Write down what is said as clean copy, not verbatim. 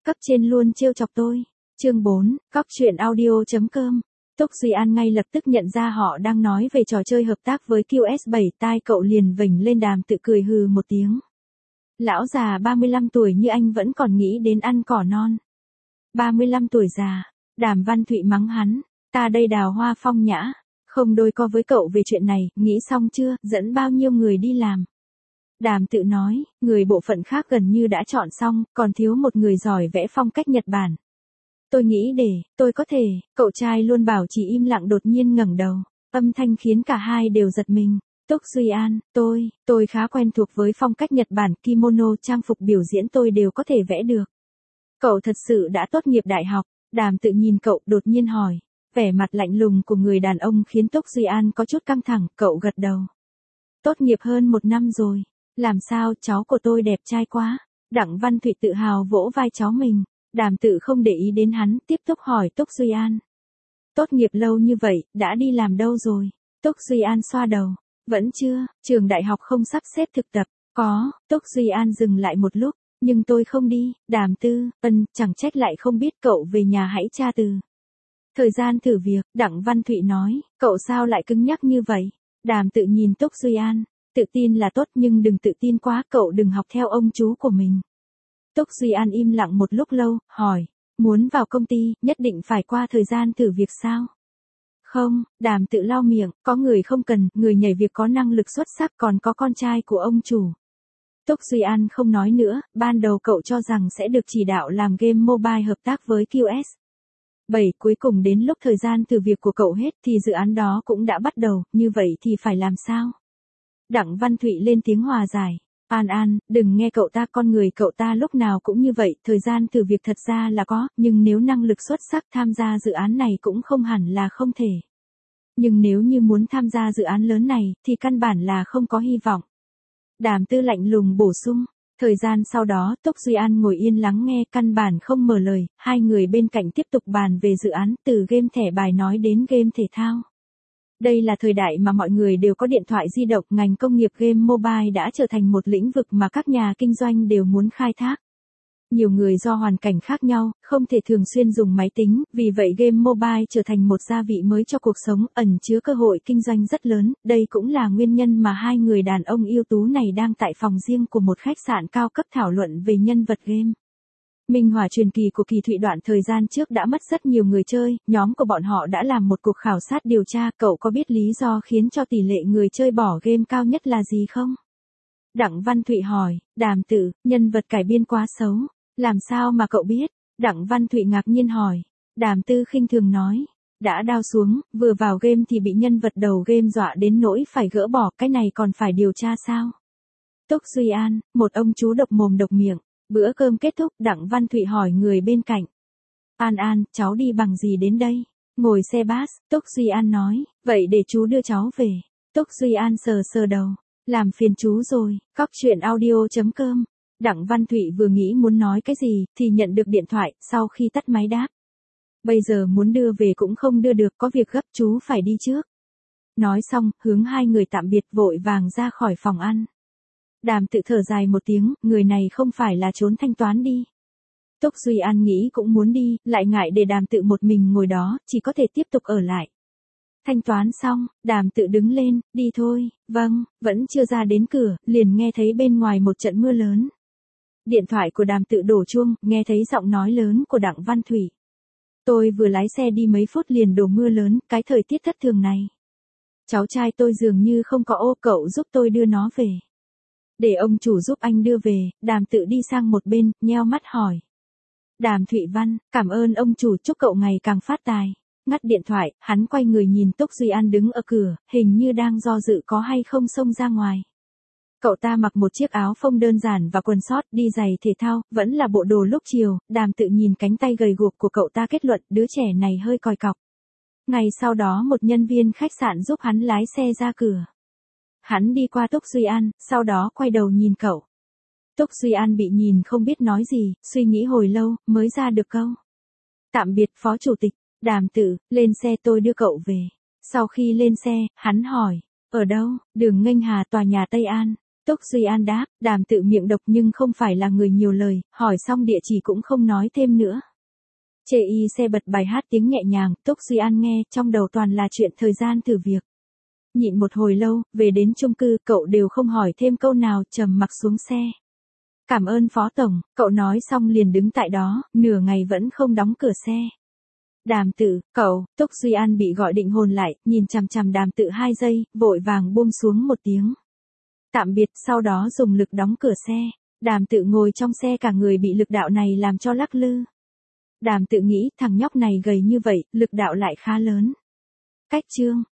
cấp trên luôn trêu chọc tôi. Chương 4, Cóc truyện audio.com. Túc Duy An ngay lập tức nhận ra họ đang nói về trò chơi hợp tác với QS7, tai cậu liền vểnh lên. Đàm tự cười hừ một tiếng. Lão già 35 tuổi như anh vẫn còn nghĩ đến ăn cỏ non. 35 tuổi già, Đàm Văn Thụy mắng hắn, ta đây Đào Hoa Phong nhã, không đôi co với cậu về chuyện này, nghĩ xong chưa, dẫn bao nhiêu người đi làm. Đàm tự nói, người bộ phận khác gần như đã chọn xong, còn thiếu một người giỏi vẽ phong cách Nhật Bản. Tôi nghĩ tôi có thể, cậu trai luôn bảo chỉ im lặng đột nhiên ngẩng đầu, âm thanh khiến cả hai đều giật mình. Túc Duy An, tôi khá quen thuộc với phong cách Nhật Bản, kimono, trang phục biểu diễn tôi đều có thể vẽ được. Cậu thật sự đã tốt nghiệp đại học, Đàm tự nhìn cậu đột nhiên hỏi, vẻ mặt lạnh lùng của người đàn ông khiến Túc Duy An có chút căng thẳng, cậu gật đầu. Tốt nghiệp hơn 1 năm rồi, làm sao cháu của tôi đẹp trai quá, Đặng Văn Thụy tự hào vỗ vai cháu mình. Đàm tự không để ý đến hắn, tiếp tục hỏi Túc Duy An. Tốt nghiệp lâu như vậy, đã đi làm đâu rồi? Túc Duy An xoa đầu. Vẫn chưa, trường đại học không sắp xếp thực tập. Có, Túc Duy An dừng lại một lúc, nhưng tôi không đi. Đàm tư, chẳng trách lại không biết cậu về nhà hãy tra từ. Thời gian thử việc, Đặng Văn Thụy nói, cậu sao lại cứng nhắc như vậy? Đàm tự nhìn Túc Duy An, tự tin là tốt nhưng đừng tự tin quá, cậu đừng học theo ông chú của mình. Túc Duy An im lặng một lúc lâu, hỏi, muốn vào công ty, nhất định phải qua thời gian thử việc sao? Không, Đàm tự lau miệng, có người không cần, người nhảy việc có năng lực xuất sắc còn có con trai của ông chủ. Túc Duy An không nói nữa, ban đầu cậu cho rằng sẽ được chỉ đạo làm game mobile hợp tác với QS7, cuối cùng đến lúc thời gian thử việc của cậu hết thì dự án đó cũng đã bắt đầu, như vậy thì phải làm sao? Đặng Văn Thụy lên tiếng hòa giải. An, đừng nghe cậu ta, con người cậu ta lúc nào cũng như vậy, thời gian thử việc thật ra là có, nhưng nếu năng lực xuất sắc tham gia dự án này cũng không hẳn là không thể. Nhưng nếu như muốn tham gia dự án lớn này, thì căn bản là không có hy vọng. Đàm tư lạnh lùng bổ sung, thời gian sau đó Túc Duy An ngồi yên lắng nghe, căn bản không mở lời, hai người bên cạnh tiếp tục bàn về dự án, từ game thẻ bài nói đến game thể thao. Đây là thời đại mà mọi người đều có điện thoại di động, ngành công nghiệp game mobile đã trở thành một lĩnh vực mà các nhà kinh doanh đều muốn khai thác. Nhiều người do hoàn cảnh khác nhau, không thể thường xuyên dùng máy tính, vì vậy game mobile trở thành một gia vị mới cho cuộc sống, ẩn chứa cơ hội kinh doanh rất lớn. Đây cũng là nguyên nhân mà hai người đàn ông ưu tú này đang tại phòng riêng của một khách sạn cao cấp thảo luận về nhân vật game. Minh Hỏa truyền kỳ của Kỳ Thụy đoạn thời gian trước đã mất rất nhiều người chơi, nhóm của bọn họ đã làm một cuộc khảo sát điều tra, cậu có biết lý do khiến cho tỷ lệ người chơi bỏ game cao nhất là gì không? Đặng Văn Thụy hỏi, Đàm tự, nhân vật cải biên quá xấu, làm sao mà cậu biết? Đặng Văn Thụy ngạc nhiên hỏi, Đàm tư khinh thường nói, đã đao xuống, vừa vào game thì bị nhân vật đầu game dọa đến nỗi phải gỡ bỏ, cái này còn phải điều tra sao? Túc Duy An, một ông chú độc mồm độc miệng. Bữa cơm kết thúc, Đặng Văn Thụy hỏi người bên cạnh. An, cháu đi bằng gì đến đây? Ngồi xe bus, Túc Duy An nói, vậy để chú đưa cháu về. Túc Duy An sờ đầu, làm phiền chú rồi, Cóc truyện audio.com. Đặng Văn Thụy vừa nghĩ muốn nói cái gì, thì nhận được điện thoại, sau khi tắt máy đáp. Bây giờ muốn đưa về cũng không đưa được, có việc gấp, chú phải đi trước. Nói xong, hướng hai người tạm biệt vội vàng ra khỏi phòng ăn. Đàm tự thở dài một tiếng, người này không phải là trốn thanh toán đi. Túc Duy An nghĩ cũng muốn đi, lại ngại để Đàm tự một mình ngồi đó, chỉ có thể tiếp tục ở lại. Thanh toán xong, Đàm tự đứng lên, đi thôi, vâng, vẫn chưa ra đến cửa, liền nghe thấy bên ngoài một trận mưa lớn. Điện thoại của Đàm tự đổ chuông, nghe thấy giọng nói lớn của Đặng Văn Thụy. Tôi vừa lái xe đi mấy phút liền đổ mưa lớn, cái thời tiết thất thường này. Cháu trai tôi dường như không có ô, cậu giúp tôi đưa nó về. Để ông chủ giúp anh đưa về, Đàm tự đi sang một bên, nheo mắt hỏi. Đàm Thụy Văn, cảm ơn ông chủ, chúc cậu ngày càng phát tài. Ngắt điện thoại, hắn quay người nhìn Túc Duy An đứng ở cửa, hình như đang do dự có hay không xông ra ngoài. Cậu ta mặc một chiếc áo phông đơn giản và quần sót, đi giày thể thao, vẫn là bộ đồ lúc chiều. Đàm tự nhìn cánh tay gầy guộc của cậu ta kết luận, đứa trẻ này hơi còi cọc. Ngày sau đó một nhân viên khách sạn giúp hắn lái xe ra cửa. Hắn đi qua Túc Duy An, sau đó quay đầu nhìn cậu. Túc Duy An bị nhìn không biết nói gì, suy nghĩ hồi lâu, mới ra được câu. Tạm biệt phó chủ tịch, Đàm tự, lên xe tôi đưa cậu về. Sau khi lên xe, hắn hỏi, ở đâu? Đường Nghênh Hà, tòa nhà Tây An. Túc Duy An đáp, Đàm Tự miệng độc nhưng không phải là người nhiều lời, hỏi xong địa chỉ cũng không nói thêm nữa. Chê y xe bật bài hát tiếng nhẹ nhàng, Túc Duy An nghe, trong đầu toàn là chuyện thời gian thử việc. Nhịn một hồi lâu, về đến chung cư, cậu đều không hỏi thêm câu nào, trầm mặc xuống xe. Cảm ơn Phó Tổng, cậu nói xong liền đứng tại đó, nửa ngày vẫn không đóng cửa xe. Đàm Tự, cậu, Túc Duy An bị gọi định hồn lại, nhìn chằm chằm Đàm Tự 2 giây, vội vàng buông xuống một tiếng. Tạm biệt, sau đó dùng lực đóng cửa xe. Đàm Tự ngồi trong xe cả người bị lực đạo này làm cho lắc lư. Đàm Tự nghĩ, thằng nhóc này gầy như vậy, lực đạo lại khá lớn. Cách chương.